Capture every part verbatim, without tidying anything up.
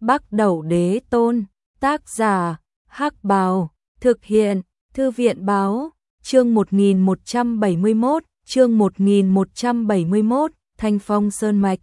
Bắc Đẩu Đế Tôn, tác giả, Hắc Bào, thực hiện, Thư viện báo, chương một nghìn một trăm bảy mươi mốt, chương một nghìn một trăm bảy mươi mốt, Thanh Phong Sơn Mạch.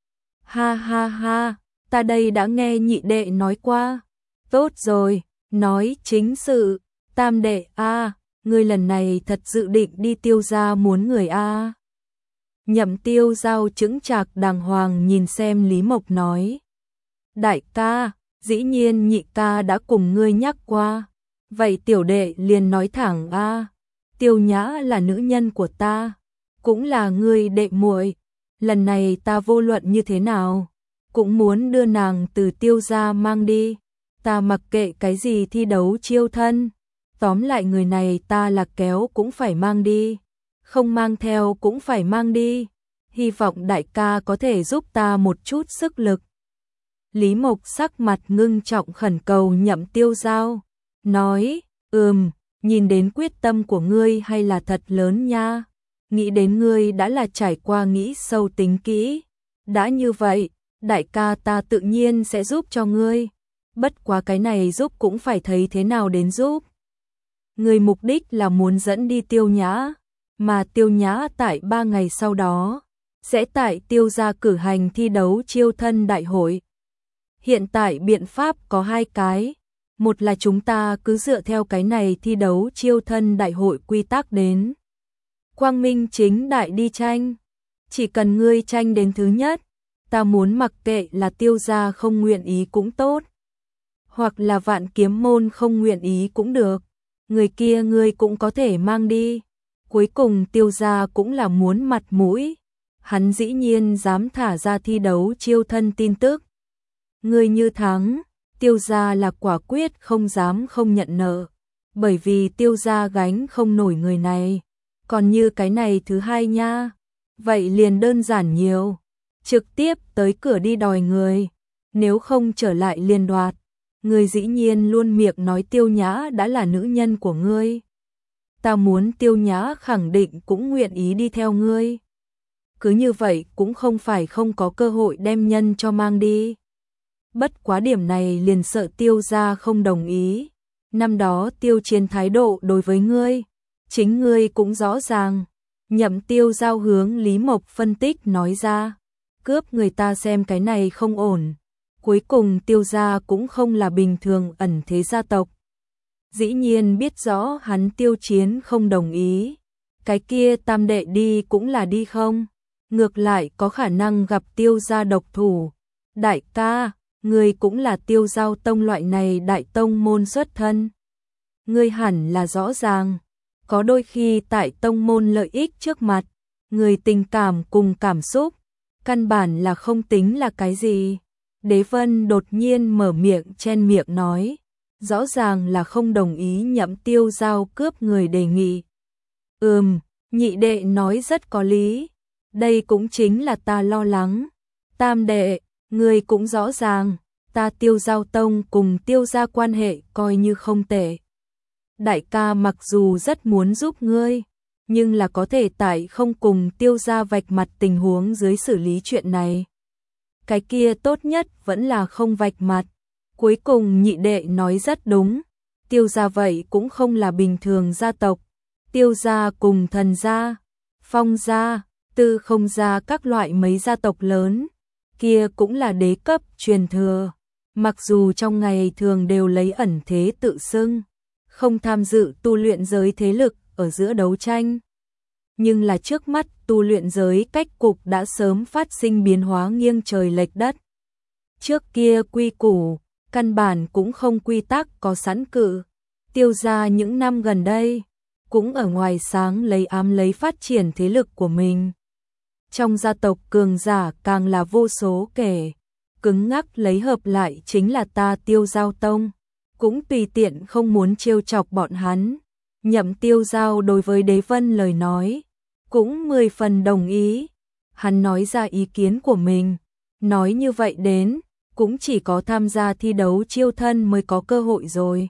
Ha ha ha, ta đây đã nghe nhị đệ nói qua. Tốt rồi, nói chính sự, tam đệ a, ngươi lần này thật dự định đi Tiêu gia muốn người a? Nhậm Tiêu Giao chững chạc đàng hoàng nhìn xem Lý Mộc nói. Đại ca, dĩ nhiên nhị ca đã cùng ngươi nhắc qua. Vậy tiểu đệ liền nói thẳng a, Tiêu Nhã là nữ nhân của ta, cũng là ngươi đệ muội. Lần này ta vô luận như thế nào, cũng muốn đưa nàng từ Tiêu gia mang đi. Ta mặc kệ cái gì thi đấu chiêu thân, tóm lại người này ta là kéo cũng phải mang đi, không mang theo cũng phải mang đi. Hy vọng đại ca có thể giúp ta một chút sức lực. Lý Mộc sắc mặt ngưng trọng khẩn cầu Nhậm Tiêu Giao, nói, ừm, nhìn đến quyết tâm của ngươi hay là thật lớn nha. Nghĩ đến ngươi đã là trải qua nghĩ sâu tính kỹ. Đã như vậy, đại ca ta tự nhiên sẽ giúp cho ngươi. Bất quá cái này giúp cũng phải thấy thế nào đến giúp. Ngươi mục đích là muốn dẫn đi Tiêu Nhã, mà Tiêu Nhã tại ba ngày sau đó sẽ tại Tiêu gia cử hành thi đấu chiêu thân đại hội. Hiện tại biện pháp có hai cái, một là chúng ta cứ dựa theo cái này thi đấu chiêu thân đại hội quy tắc đến. Quang minh chính đại đi tranh, chỉ cần ngươi tranh đến thứ nhất, ta muốn mặc kệ là Tiêu gia không nguyện ý cũng tốt, hoặc là Vạn Kiếm môn không nguyện ý cũng được, người kia ngươi cũng có thể mang đi. Cuối cùng Tiêu gia cũng là muốn mặt mũi, hắn dĩ nhiên dám thả ra thi đấu chiêu thân tin tức. Ngươi như thắng, Tiêu gia là quả quyết không dám không nhận nợ, bởi vì Tiêu gia gánh không nổi người này. Còn như cái này thứ hai nha, vậy liền đơn giản nhiều, trực tiếp tới cửa đi đòi người, nếu không trở lại liền đoạt. Ngươi dĩ nhiên luôn miệng nói Tiêu Nhã đã là nữ nhân của ngươi. Ta muốn Tiêu Nhã khẳng định cũng nguyện ý đi theo ngươi. Cứ như vậy cũng không phải không có cơ hội đem nhân cho mang đi. Bất quá điểm này liền sợ Tiêu gia không đồng ý. Năm đó Tiêu Chiến thái độ đối với ngươi, chính ngươi cũng rõ ràng. Nhậm Tiêu Giao hướng Lý Mộc phân tích nói ra, cướp người ta xem cái này không ổn. Cuối cùng Tiêu gia cũng không là bình thường ẩn thế gia tộc. Dĩ nhiên biết rõ hắn Tiêu Chiến không đồng ý. Cái kia tam đệ đi cũng là đi không? Ngược lại có khả năng gặp Tiêu gia độc thủ. Đại ca, ngươi cũng là Tiêu Giao tông loại này đại tông môn xuất thân. Ngươi hẳn là rõ ràng. Có đôi khi tại tông môn lợi ích trước mặt, người tình cảm cùng cảm xúc, căn bản là không tính là cái gì. Đế Vân đột nhiên mở miệng chen miệng nói, rõ ràng là không đồng ý Nhậm Tiêu Giao cướp người đề nghị. Ừm, nhị đệ nói rất có lý, đây cũng chính là ta lo lắng. Tam đệ, người cũng rõ ràng, ta Tiêu Giao tông cùng Tiêu gia quan hệ coi như không tệ. Đại ca mặc dù rất muốn giúp ngươi, nhưng là có thể tại không cùng Tiêu gia vạch mặt tình huống dưới xử lý chuyện này. Cái kia tốt nhất vẫn là không vạch mặt. Cuối cùng nhị đệ nói rất đúng, Tiêu gia vậy cũng không là bình thường gia tộc. Tiêu gia cùng Thần gia, Phong gia, Tư Không gia các loại mấy gia tộc lớn, kia cũng là đế cấp truyền thừa. Mặc dù trong ngày thường đều lấy ẩn thế tự xưng, không tham dự tu luyện giới thế lực ở giữa đấu tranh, nhưng là trước mắt tu luyện giới cách cục đã sớm phát sinh biến hóa nghiêng trời lệch đất. Trước kia quy củ, căn bản cũng không quy tắc có sẵn cự. Tiêu gia những năm gần đây, cũng ở ngoài sáng lấy ám lấy phát triển thế lực của mình. Trong gia tộc cường giả càng là vô số kể, cứng ngắc lấy hợp lại chính là ta Tiêu Giao tông, cũng tùy tiện không muốn trêu chọc bọn hắn. Nhậm Tiêu Giao đối với Đế Vân lời nói, cũng mười phần đồng ý. Hắn nói ra ý kiến của mình, nói như vậy đến, cũng chỉ có tham gia thi đấu chiêu thân mới có cơ hội rồi.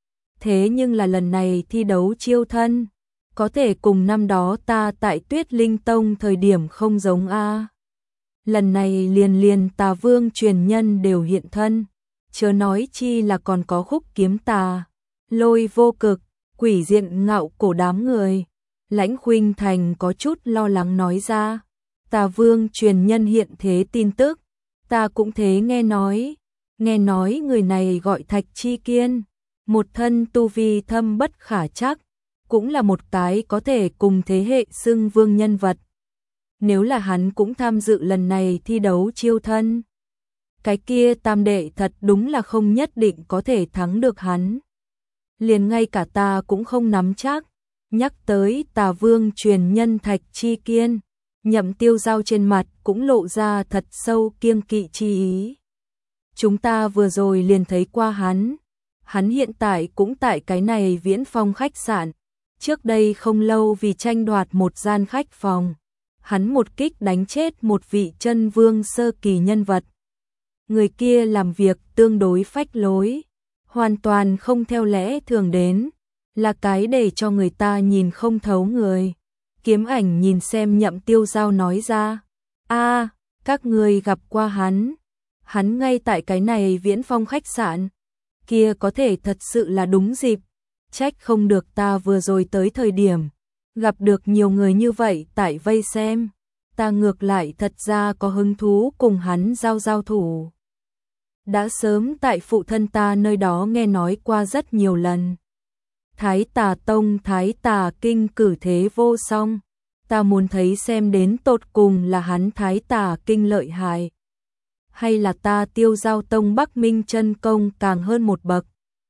Thế nhưng là lần này thi đấu chiêu thân, có thể cùng năm đó ta tại Tuyết Linh Tông thời điểm không giống a. Lần này liền liền Tà Vương truyền nhân đều hiện thân, chớ nói chi là còn có khúc kiếm tà, lôi vô cực, quỷ diện ngạo cổ đám người. Lãnh Khuynh Thành có chút lo lắng nói ra, Tà Vương truyền nhân hiện thế tin tức, ta cũng thế nghe nói, nghe nói người này gọi Thạch Chi Kiên, một thân tu vi thâm bất khả trắc, cũng là một cái có thể cùng thế hệ xưng vương nhân vật. Nếu là hắn cũng tham dự lần này thi đấu chiêu thân, cái kia tam đệ thật đúng là không nhất định có thể thắng được hắn. Liền ngay cả ta cũng không nắm chắc. Nhắc tới Tà Vương truyền nhân Thạch Chi Kiên, Nhậm Tiêu Giao trên mặt cũng lộ ra thật sâu kiêng kỵ chi ý. Chúng ta vừa rồi liền thấy qua hắn, hắn hiện tại cũng tại cái này Viễn Phong khách sạn, trước đây không lâu vì tranh đoạt một gian khách phòng, hắn một kích đánh chết một vị chân vương sơ kỳ nhân vật. Người kia làm việc tương đối phách lối, hoàn toàn không theo lẽ thường đến, là cái để cho người ta nhìn không thấu người. Kiếm Ảnh nhìn xem Nhậm Tiêu Giao nói ra, a, các người gặp qua hắn, hắn ngay tại cái này Viễn Phong khách sạn, kia có thể thật sự là đúng dịp, trách không được ta vừa rồi tới thời điểm, gặp được nhiều người như vậy tại vây xem, ta ngược lại thật ra có hứng thú cùng hắn giao giao thủ. Đã sớm tại phụ thân ta nơi đó nghe nói qua rất nhiều lần. Thái Tà Tông Thái Tà Kinh cử thế vô song, ta muốn thấy xem đến tột cùng là hắn Thái Tà Kinh lợi hại, hay là ta Tiêu Giao Tông Bắc Minh chân công càng hơn một bậc.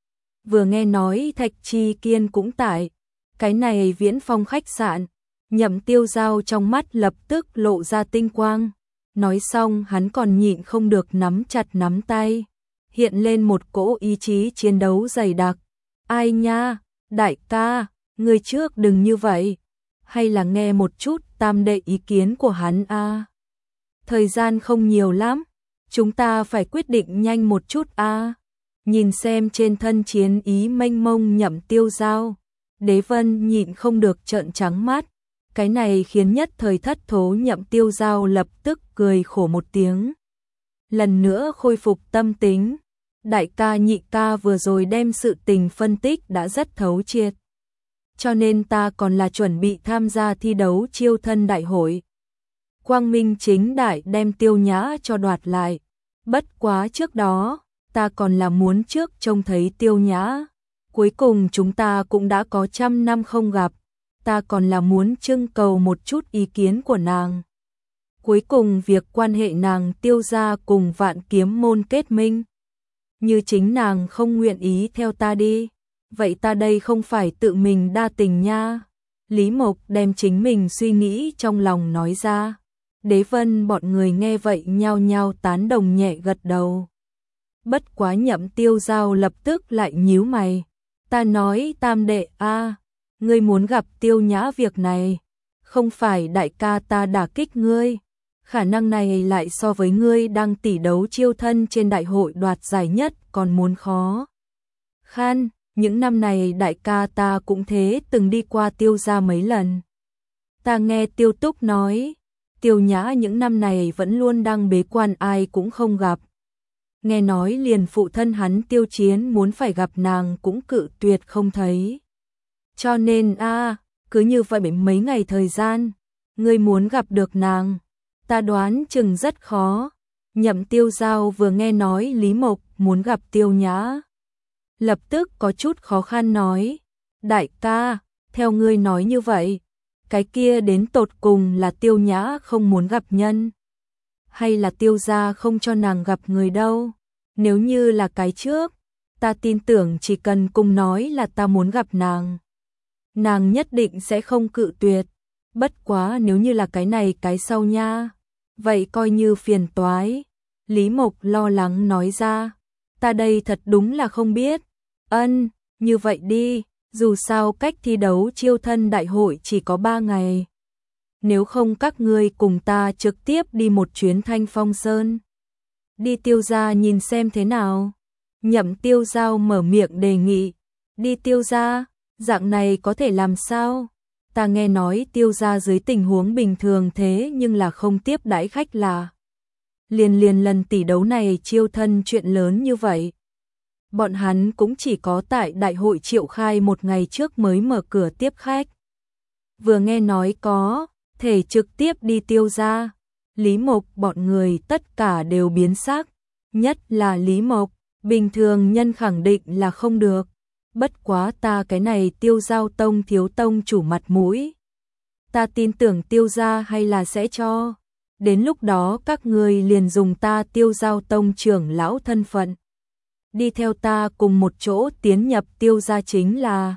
Vừa nghe nói Thạch Chi Kiên cũng tại cái này Viễn Phong khách sạn, Nhậm Tiêu Giao trong mắt lập tức lộ ra tinh quang. Nói xong hắn còn nhịn không được nắm chặt nắm tay, hiện lên một cỗ ý chí chiến đấu dày đặc. Ai nha, đại ca, người trước đừng như vậy, hay là nghe một chút tam đệ ý kiến của hắn a. Thời gian không nhiều lắm, chúng ta phải quyết định nhanh một chút a. Nhìn xem trên thân chiến ý mênh mông Nhậm Tiêu Giao, Đế Vân nhịn không được trợn trắng mắt. Cái này khiến nhất thời thất thố Nhậm Tiêu Giao lập tức cười khổ một tiếng. Lần nữa khôi phục tâm tính, đại ca nhị ca vừa rồi đem sự tình phân tích đã rất thấu triệt. Cho nên ta còn là chuẩn bị tham gia thi đấu chiêu thân đại hội. Quang minh chính đại đem Tiêu Nhã cho đoạt lại. Bất quá trước đó, ta còn là muốn trước trông thấy Tiêu Nhã. Cuối cùng chúng ta cũng đã có trăm năm không gặp. Ta còn là muốn trưng cầu một chút ý kiến của nàng. Cuối cùng việc quan hệ nàng Tiêu gia cùng Vạn Kiếm môn kết minh. Như chính nàng không nguyện ý theo ta đi, vậy ta đây không phải tự mình đa tình nha. Lý Mộc đem chính mình suy nghĩ trong lòng nói ra. Đế Vân bọn người nghe vậy nhao nhao tán đồng nhẹ gật đầu. Bất quá Nhậm Tiêu Giao lập tức lại nhíu mày. Ta nói tam đệ a, ngươi muốn gặp Tiêu Nhã việc này, không phải đại ca ta đả kích ngươi, khả năng này lại so với ngươi đang tỷ đấu chiêu thân trên đại hội đoạt giải nhất còn muốn khó. Khan, những năm này đại ca ta cũng thế từng đi qua Tiêu gia mấy lần. Ta nghe Tiêu Túc nói, Tiêu Nhã những năm này vẫn luôn đang bế quan ai cũng không gặp. Nghe nói liền phụ thân hắn Tiêu Chiến muốn phải gặp nàng cũng cự tuyệt không thấy. Cho nên a, cứ như vậy mấy ngày thời gian, ngươi muốn gặp được nàng, ta đoán chừng rất khó. Nhậm Tiêu Giao vừa nghe nói Lý Mộc muốn gặp Tiêu Nhã, lập tức có chút khó khăn nói, đại ca, theo ngươi nói như vậy, cái kia đến tột cùng là Tiêu Nhã không muốn gặp nhân, hay là Tiêu gia không cho nàng gặp người đâu? Nếu như là cái trước, ta tin tưởng chỉ cần cùng nói là ta muốn gặp nàng, nàng nhất định sẽ không cự tuyệt. Bất quá nếu như là cái này cái sau nha, vậy coi như phiền toái. Lý Mộc lo lắng nói ra, ta đây thật đúng là không biết. Ân, như vậy đi, dù sao cách thi đấu chiêu thân đại hội chỉ có ba ngày. Nếu không các ngươi cùng ta trực tiếp đi một chuyến Thanh Phong Sơn. Đi Tiêu gia nhìn xem thế nào. Nhậm Tiêu Giao mở miệng đề nghị. Đi Tiêu gia, dạng này có thể làm sao? Ta nghe nói Tiêu gia dưới tình huống bình thường thế nhưng là không tiếp đãi khách lạ. Liền liền lần tỷ đấu này chiêu thân chuyện lớn như vậy, bọn hắn cũng chỉ có tại đại hội triệu khai một ngày trước mới mở cửa tiếp khách. Vừa nghe nói có thể trực tiếp đi Tiêu gia, Lý Mộc bọn người tất cả đều biến sắc, nhất là Lý Mộc, bình thường nhân khẳng định là không được. Bất quá ta cái này Tiêu Giao tông thiếu tông chủ mặt mũi, ta tin tưởng Tiêu gia hay là sẽ cho. Đến lúc đó các người liền dùng ta Tiêu Giao tông trưởng lão thân phận, đi theo ta cùng một chỗ tiến nhập Tiêu gia chính là.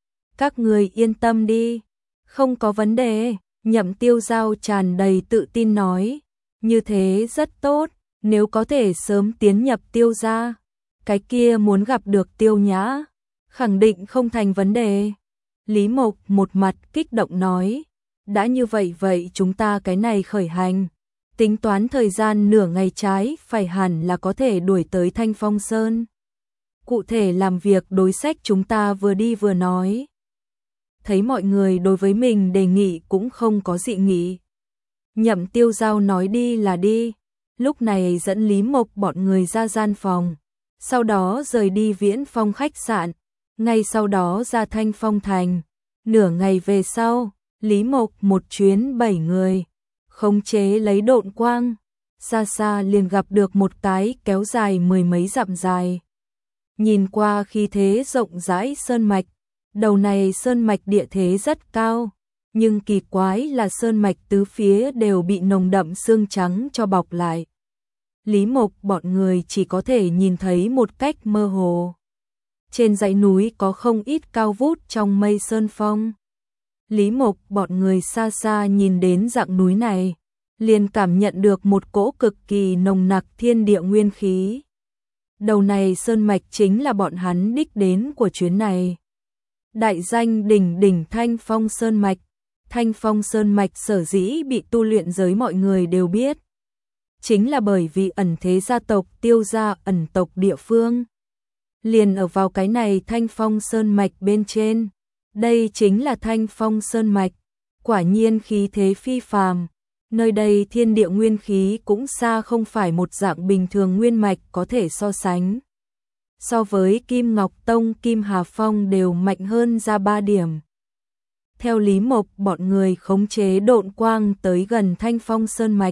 Các người yên tâm đi, không có vấn đề. Nhậm Tiêu Giao tràn đầy tự tin nói, như thế rất tốt, nếu có thể sớm tiến nhập Tiêu gia, cái kia muốn gặp được Tiêu Nhã, khẳng định không thành vấn đề. Lý Mộc một mặt kích động nói, đã như vậy vậy chúng ta cái này khởi hành, tính toán thời gian nửa ngày trái phải hẳn là có thể đuổi tới Thanh Phong Sơn. Cụ thể làm việc đối sách chúng ta vừa đi vừa nói. Thấy mọi người đối với mình đề nghị cũng không có dị nghị. Nhậm Tiêu Giao nói đi là đi, lúc này dẫn Lý Mộc bọn người ra gian phòng, sau đó rời đi Viễn Phong khách sạn, ngay sau đó ra Thanh Phong thành. Nửa ngày về sau, Lý Mộc một chuyến bảy người, khống chế lấy độn quang, xa xa liền gặp được một cái kéo dài mười mấy dặm dài. Nhìn qua khí thế rộng rãi sơn mạch, đầu này sơn mạch địa thế rất cao, nhưng kỳ quái là sơn mạch tứ phía đều bị nồng đậm sương trắng cho bọc lại. Lý Mộc bọn người chỉ có thể nhìn thấy một cách mơ hồ. Trên dãy núi có không ít cao vút trong mây sơn phong. Lý Mộc bọn người xa xa nhìn đến dạng núi này, liền cảm nhận được một cỗ cực kỳ nồng nặc thiên địa nguyên khí. Đầu này sơn mạch chính là bọn hắn đích đến của chuyến này. Đại danh đỉnh đỉnh Thanh Phong Sơn Mạch. Thanh Phong Sơn Mạch sở dĩ bị tu luyện giới mọi người đều biết, chính là bởi vì ẩn thế gia tộc Tiêu gia ẩn tộc địa phương. Liền ở vào cái này Thanh Phong Sơn Mạch bên trên. Đây chính là Thanh Phong Sơn Mạch. Quả nhiên khí thế phi phàm. Nơi đây thiên địa nguyên khí cũng xa không phải một dạng bình thường nguyên mạch có thể so sánh. So với Kim Ngọc Tông, Kim Hà Phong đều mạnh hơn ra ba điểm. Theo Lý Mộc bọn người khống chế độn quang tới gần Thanh Phong Sơn Mạch.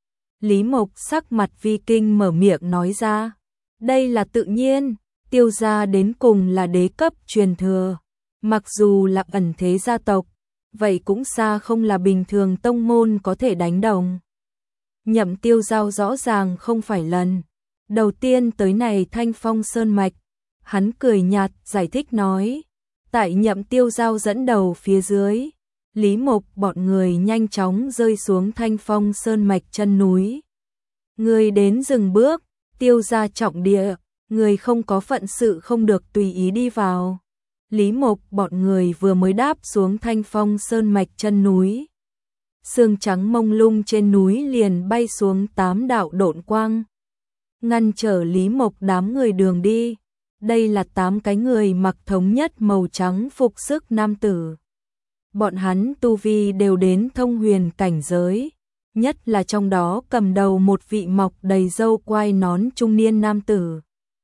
Lý Mộc sắc mặt vi kinh mở miệng nói ra, đây là tự nhiên, Tiêu gia đến cùng là đế cấp truyền thừa. Mặc dù là ẩn thế gia tộc, vậy cũng xa không là bình thường tông môn có thể đánh đồng. Nhậm Tiêu Giao rõ ràng không phải lần đầu tiên tới này Thanh Phong Sơn Mạch. Hắn cười nhạt giải thích nói, tại Nhậm Tiêu Giao dẫn đầu phía dưới, Lý Mộc bọn người nhanh chóng rơi xuống Thanh Phong Sơn Mạch chân núi. Người đến dừng bước, Tiêu gia trọng địa, người không có phận sự không được tùy ý đi vào. Lý Mộc bọn người vừa mới đáp xuống Thanh Phong Sơn Mạch chân núi. Sương trắng mông lung trên núi liền bay xuống tám đạo độn quang, ngăn trở Lý Mộc đám người đường đi. Đây là tám cái người mặc thống nhất màu trắng phục sức nam tử. Bọn hắn tu vi đều đến thông huyền cảnh giới, nhất là trong đó cầm đầu một vị mọc đầy râu quai nón trung niên nam tử.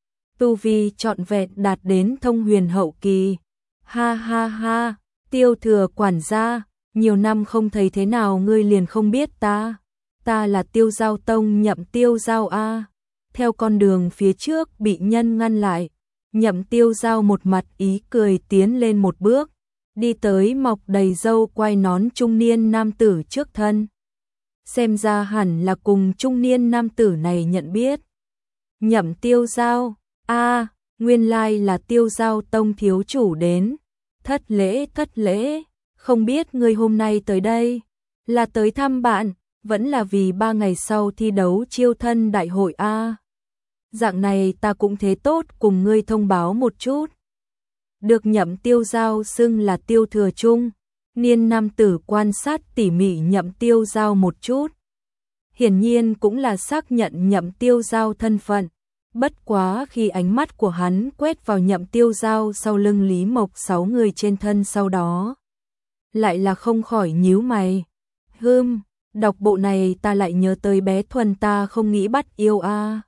Tu vi trọn vẹn đạt đến thông huyền hậu kỳ. Ha ha ha, Tiêu thừa quản gia, nhiều năm không thấy thế nào ngươi liền không biết ta. Ta là Tiêu Giao Tông Nhậm Tiêu Giao a. Theo con đường phía trước bị nhân ngăn lại, Nhậm Tiêu Giao một mặt ý cười tiến lên một bước, đi tới mọc đầy râu quai nón trung niên nam tử trước thân. Xem ra hẳn là cùng trung niên nam tử này nhận biết. Nhậm Tiêu Giao, a, nguyên lai là Tiêu Giao Tông thiếu chủ đến. Thất lễ, thất lễ, không biết ngươi hôm nay tới đây là tới thăm bạn, vẫn là vì ba ngày sau thi đấu chiêu thân đại hội a. Dạng này ta cũng thế tốt cùng ngươi thông báo một chút. Được Nhậm Tiêu Giao xưng là Tiêu Thừa Trung, niên nam tử quan sát tỉ mỉ Nhậm Tiêu Giao một chút. Hiển nhiên cũng là xác nhận Nhậm Tiêu Giao thân phận. Bất quá khi ánh mắt của hắn quét vào Nhậm Tiêu Giao sau lưng Lý Mộc sáu người trên thân sau đó, lại là không khỏi nhíu mày. Hừm, đọc bộ này ta lại nhớ tới bé Thuần ta không nghĩ bắt yêu a.